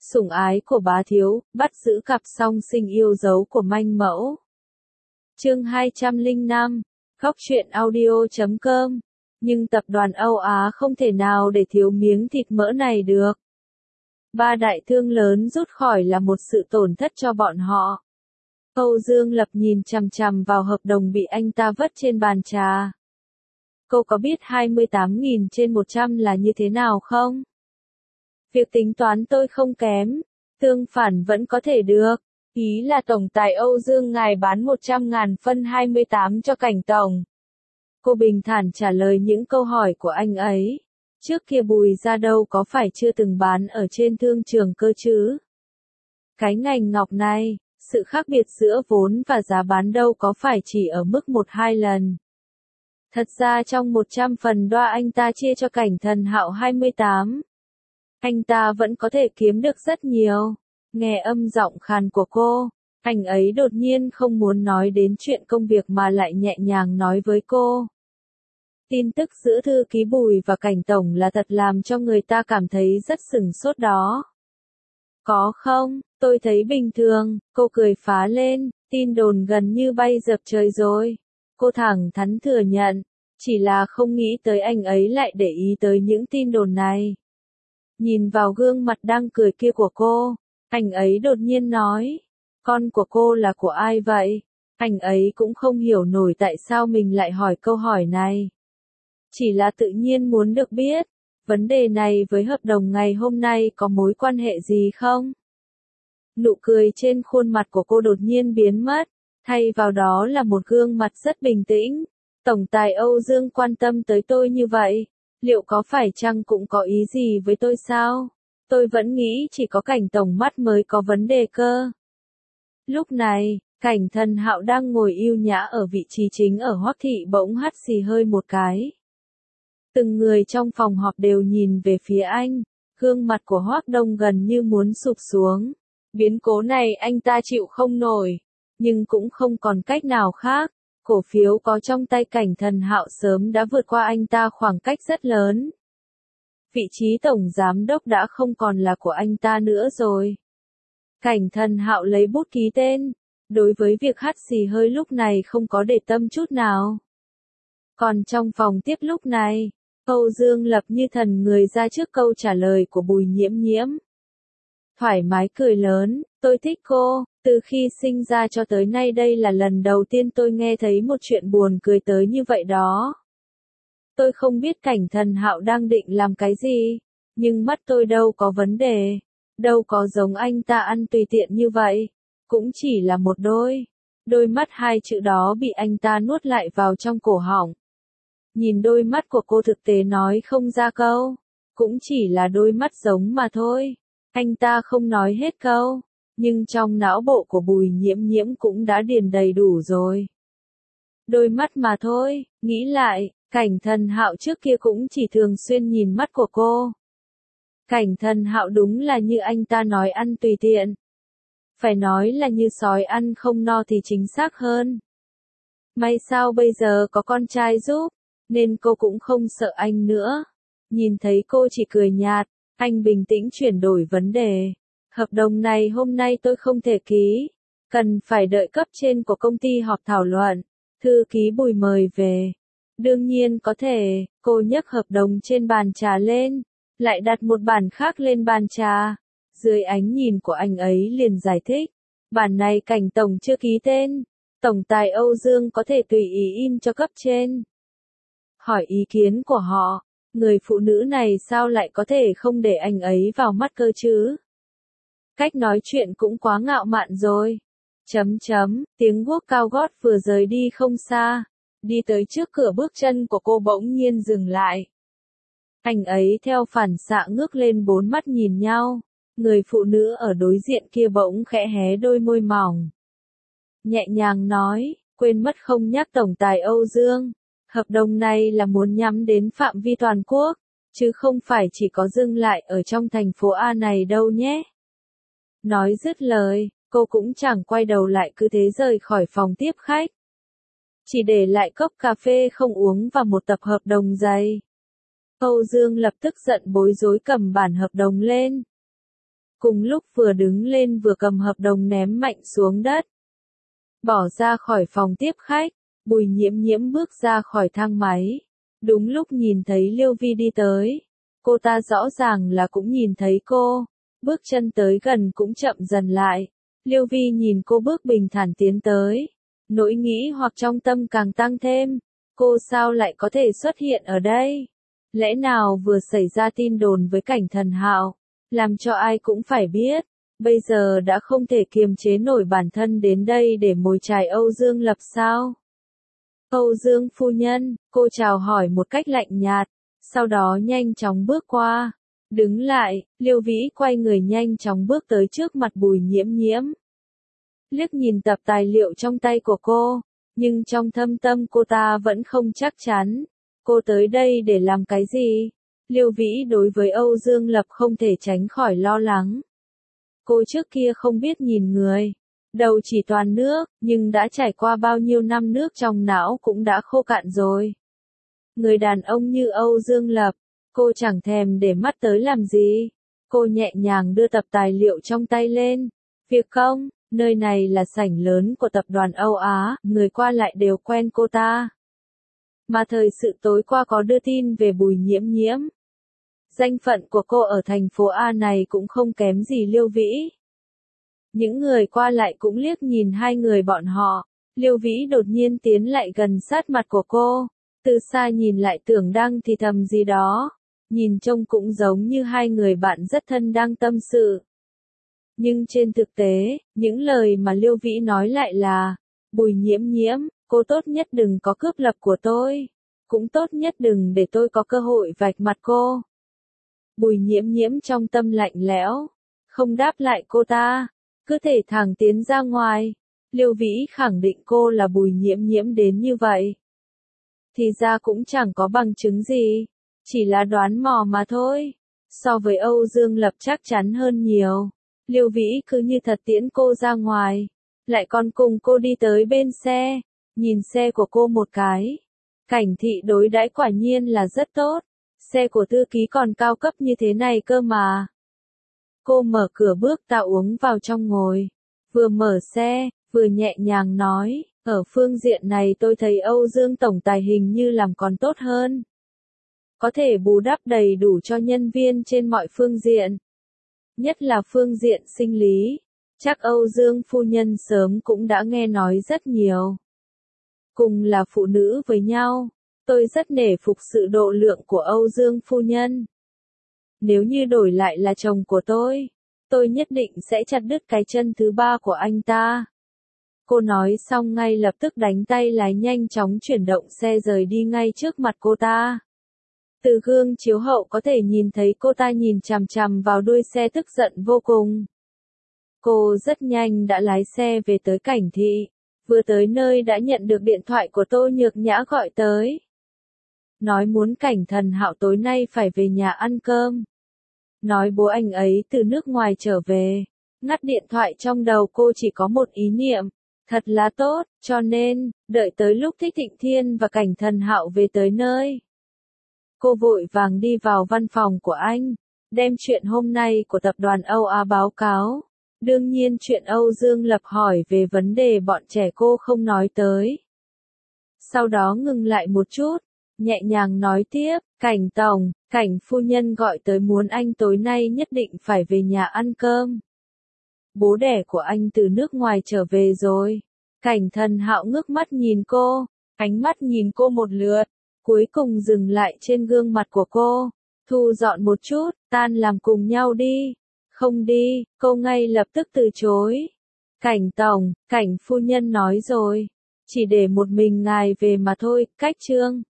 Sủng ái của bá thiếu, bắt giữ cặp song sinh yêu dấu của manh mẫu. Chương 205, Góc truyện audio.com. Nhưng tập đoàn Âu Á không thể nào để thiếu miếng thịt mỡ này được. Ba đại thương lớn rút khỏi là một sự tổn thất cho bọn họ. Âu Dương Lập nhìn chằm chằm vào hợp đồng bị anh ta vất trên bàn trà. Cô có biết 28.000 trên 100 là như thế nào không? Việc tính toán tôi không kém, tương phản vẫn có thể được. Ý là tổng tài Âu Dương ngài bán 100.000 phân 28 cho Cảnh tổng. Cô bình thản trả lời những câu hỏi của anh ấy. Trước kia Bùi ra đâu có phải chưa từng bán ở trên thương trường cơ chứ? Cái ngành ngọc này, sự khác biệt giữa vốn và giá bán đâu có phải chỉ ở mức 1-2 lần. Thật ra trong 100 phần đoa anh ta chia cho Cảnh Thần Hạo 28. Anh ta vẫn có thể kiếm được rất nhiều. Nghe âm giọng khàn của cô, anh ấy đột nhiên không muốn nói đến chuyện công việc mà lại nhẹ nhàng nói với cô. Tin tức giữa thư ký Bùi và Cảnh tổng là thật làm cho người ta cảm thấy rất sửng sốt đó. Có không, tôi thấy bình thường, cô cười phá lên, tin đồn gần như bay dập trời rồi. Cô thẳng thắn thừa nhận, chỉ là không nghĩ tới anh ấy lại để ý tới những tin đồn này. Nhìn vào gương mặt đang cười kia của cô, anh ấy đột nhiên nói, con của cô là của ai vậy? Anh ấy cũng không hiểu nổi tại sao mình lại hỏi câu hỏi này. Chỉ là tự nhiên muốn được biết, vấn đề này với hợp đồng ngày hôm nay có mối quan hệ gì không? Nụ cười trên khuôn mặt của cô đột nhiên biến mất, thay vào đó là một gương mặt rất bình tĩnh. Tổng tài Âu Dương quan tâm tới tôi như vậy, liệu có phải chăng cũng có ý gì với tôi sao? Tôi vẫn nghĩ chỉ có Cảnh tổng mắt mới có vấn đề cơ. Lúc này, Cảnh Thần Hạo đang ngồi yêu nhã ở vị trí chính ở Hoắc thị bỗng hắt xì hơi một cái. Từng người trong phòng họp đều nhìn về phía anh, gương mặt của Hoắc Đông gần như muốn sụp xuống. Biến cố này anh ta chịu không nổi, nhưng cũng không còn cách nào khác. Cổ phiếu có trong tay Cảnh Thần Hạo sớm đã vượt qua anh ta khoảng cách rất lớn. Vị trí tổng giám đốc đã không còn là của anh ta nữa rồi. Cảnh Thần Hạo lấy bút ký tên, đối với việc hắt xì hơi lúc này không có để tâm chút nào. Còn trong phòng tiếp lúc này, Âu Dương Lập như thần người ra trước câu trả lời của Bùi Nhiễm Nhiễm. Thoải mái cười lớn, tôi thích cô, từ khi sinh ra cho tới nay đây là lần đầu tiên tôi nghe thấy một chuyện buồn cười tới như vậy đó. Tôi không biết Cảnh Thần Hạo đang định làm cái gì, nhưng mắt tôi đâu có vấn đề, đâu có giống anh ta ăn tùy tiện như vậy, cũng chỉ là một đôi mắt hai chữ đó bị anh ta nuốt lại vào trong cổ họng. Nhìn đôi mắt của cô thực tế nói không ra câu, cũng chỉ là đôi mắt giống mà thôi. Anh ta không nói hết câu, nhưng trong não bộ của Bùi Nhiễm Nhiễm cũng đã điền đầy đủ rồi. Đôi mắt mà thôi, nghĩ lại, Cảnh Thần Hạo trước kia cũng chỉ thường xuyên nhìn mắt của cô. Cảnh Thần Hạo đúng là như anh ta nói ăn tùy tiện. Phải nói là như sói ăn không no thì chính xác hơn. May sao bây giờ có con trai giúp, nên cô cũng không sợ anh nữa. Nhìn thấy cô chỉ cười nhạt, anh bình tĩnh chuyển đổi vấn đề. Hợp đồng này hôm nay tôi không thể ký, cần phải đợi cấp trên của công ty họp thảo luận. Thư ký Bùi mời về. Đương nhiên có thể, cô nhấc hợp đồng trên bàn trà lên, lại đặt một bản khác lên bàn trà. Dưới ánh nhìn của anh ấy liền giải thích, bản này Cảnh tổng chưa ký tên, tổng tài Âu Dương có thể tùy ý in cho cấp trên. Hỏi ý kiến của họ, người phụ nữ này sao lại có thể không để anh ấy vào mắt cơ chứ? Cách nói chuyện cũng quá ngạo mạn rồi. Tiếng guốc cao gót vừa rời đi không xa, đi tới trước cửa bước chân của cô bỗng nhiên dừng lại. Anh ấy theo phản xạ ngước lên bốn mắt nhìn nhau, người phụ nữ ở đối diện kia bỗng khẽ hé đôi môi mỏng. Nhẹ nhàng nói, quên mất không nhắc tổng tài Âu Dương. Hợp đồng này là muốn nhắm đến phạm vi toàn quốc, chứ không phải chỉ có dừng lại ở trong thành phố A này đâu nhé. Nói dứt lời, cô cũng chẳng quay đầu lại cứ thế rời khỏi phòng tiếp khách. Chỉ để lại cốc cà phê không uống và một tập hợp đồng dày. Âu Dương lập tức giận bối rối cầm bản hợp đồng lên. cùng lúc vừa đứng lên vừa cầm hợp đồng ném mạnh xuống đất. Bỏ ra khỏi phòng tiếp khách, Bùi Nhiễm Nhiễm bước ra khỏi thang máy. Đúng lúc nhìn thấy Liêu Vi đi tới. Cô ta rõ ràng là cũng nhìn thấy cô. Bước chân tới gần cũng chậm dần lại. Liêu Vi nhìn cô bước bình thản tiến tới. Nỗi nghĩ hoặc trong tâm càng tăng thêm. Cô sao lại có thể xuất hiện ở đây? Lẽ nào vừa xảy ra tin đồn với Cảnh Thần Hạo, làm cho ai cũng phải biết. Bây giờ đã không thể kiềm chế nổi bản thân đến đây để mồi chài Âu Dương Lập sao? Âu Dương phu nhân, cô chào hỏi một cách lạnh nhạt, sau đó nhanh chóng bước qua. Đứng lại, Liêu Vĩ quay người nhanh chóng bước tới trước mặt Bùi Nhiễm Nhiễm. Liếc nhìn tập tài liệu trong tay của cô, nhưng trong thâm tâm cô ta vẫn không chắc chắn. Cô tới đây để làm cái gì? Liêu Vĩ đối với Âu Dương Lập không thể tránh khỏi lo lắng. Cô trước kia không biết nhìn người, đầu chỉ toàn nước, nhưng đã trải qua bao nhiêu năm nước trong não cũng đã khô cạn rồi. Người đàn ông như Âu Dương Lập, cô chẳng thèm để mắt tới làm gì. Cô nhẹ nhàng đưa tập tài liệu trong tay lên. Việc công, nơi này là sảnh lớn của tập đoàn Âu Á, người qua lại đều quen cô ta. Mà thời sự tối qua có đưa tin về Bùi Nhiễm Nhiễm. Danh phận của cô ở thành phố A này cũng không kém gì Liêu Vĩ. Những người qua lại cũng liếc nhìn hai người bọn họ. Liêu Vĩ đột nhiên tiến lại gần sát mặt của cô. Từ xa nhìn lại tưởng đang thì thầm gì đó. Nhìn trông cũng giống như hai người bạn rất thân đang tâm sự. Nhưng trên thực tế, những lời mà Liêu Vĩ nói lại là: Bùi Nhiễm Nhiễm, cô tốt nhất đừng có cướp lập của tôi. Cũng tốt nhất đừng để tôi có cơ hội vạch mặt cô. Bùi Nhiễm Nhiễm trong tâm lạnh lẽo, không đáp lại cô ta, cứ thể thẳng tiến ra ngoài. Liêu Vĩ khẳng định cô là Bùi Nhiễm Nhiễm đến như vậy. Thì ra cũng chẳng có bằng chứng gì, chỉ là đoán mò mà thôi. So với Âu Dương Lập chắc chắn hơn nhiều. Liêu Vĩ cứ như thật tiễn cô ra ngoài, lại còn cùng cô đi tới bên xe, nhìn xe của cô một cái. Cảnh thị đối đãi quả nhiên là rất tốt. Xe của thư ký còn cao cấp như thế này cơ mà. Cô mở cửa bước tạo uống vào trong ngồi. Vừa mở xe, vừa nhẹ nhàng nói, ở phương diện này tôi thấy Âu Dương tổng tài hình như làm còn tốt hơn. Có thể bù đắp đầy đủ cho nhân viên trên mọi phương diện. Nhất là phương diện sinh lý. Chắc Âu Dương phu nhân sớm cũng đã nghe nói rất nhiều. Cùng là phụ nữ với nhau. Tôi rất nể phục sự độ lượng của Âu Dương phu nhân. Nếu như đổi lại là chồng của tôi nhất định sẽ chặt đứt cái chân thứ ba của anh ta. Cô nói xong ngay lập tức đánh tay lái nhanh chóng chuyển động xe rời đi ngay trước mặt cô ta. Từ gương chiếu hậu có thể nhìn thấy cô ta nhìn chằm chằm vào đuôi xe tức giận vô cùng. Cô rất nhanh đã lái xe về tới Cảnh thị. Vừa tới nơi đã nhận được điện thoại của Tô Nhược Nhã gọi tới. Nói muốn Cảnh Thần Hạo tối nay phải về nhà ăn cơm. Nói bố anh ấy từ nước ngoài trở về. Ngắt điện thoại trong đầu cô chỉ có một ý niệm. Thật là tốt, cho nên, đợi tới lúc Thích Thịnh Thiên và Cảnh Thần Hạo về tới nơi. Cô vội vàng đi vào văn phòng của anh, đem chuyện hôm nay của tập đoàn Âu Á báo cáo. Đương nhiên chuyện Âu Dương Lập hỏi về vấn đề bọn trẻ cô không nói tới. Sau đó ngừng lại một chút, nhẹ nhàng nói tiếp, Cảnh tổng, Cảnh phu nhân gọi tới muốn anh tối nay nhất định phải về nhà ăn cơm. Bố đẻ của anh từ nước ngoài trở về rồi. Cảnh Thần Hạo ngước mắt nhìn cô, ánh mắt nhìn cô một lượt, cuối cùng dừng lại trên gương mặt của cô. Thu dọn một chút, tan làm cùng nhau đi. Không đi, cô ngay lập tức từ chối. Cảnh tổng, Cảnh phu nhân nói rồi, chỉ để một mình ngài về mà thôi, cách trương.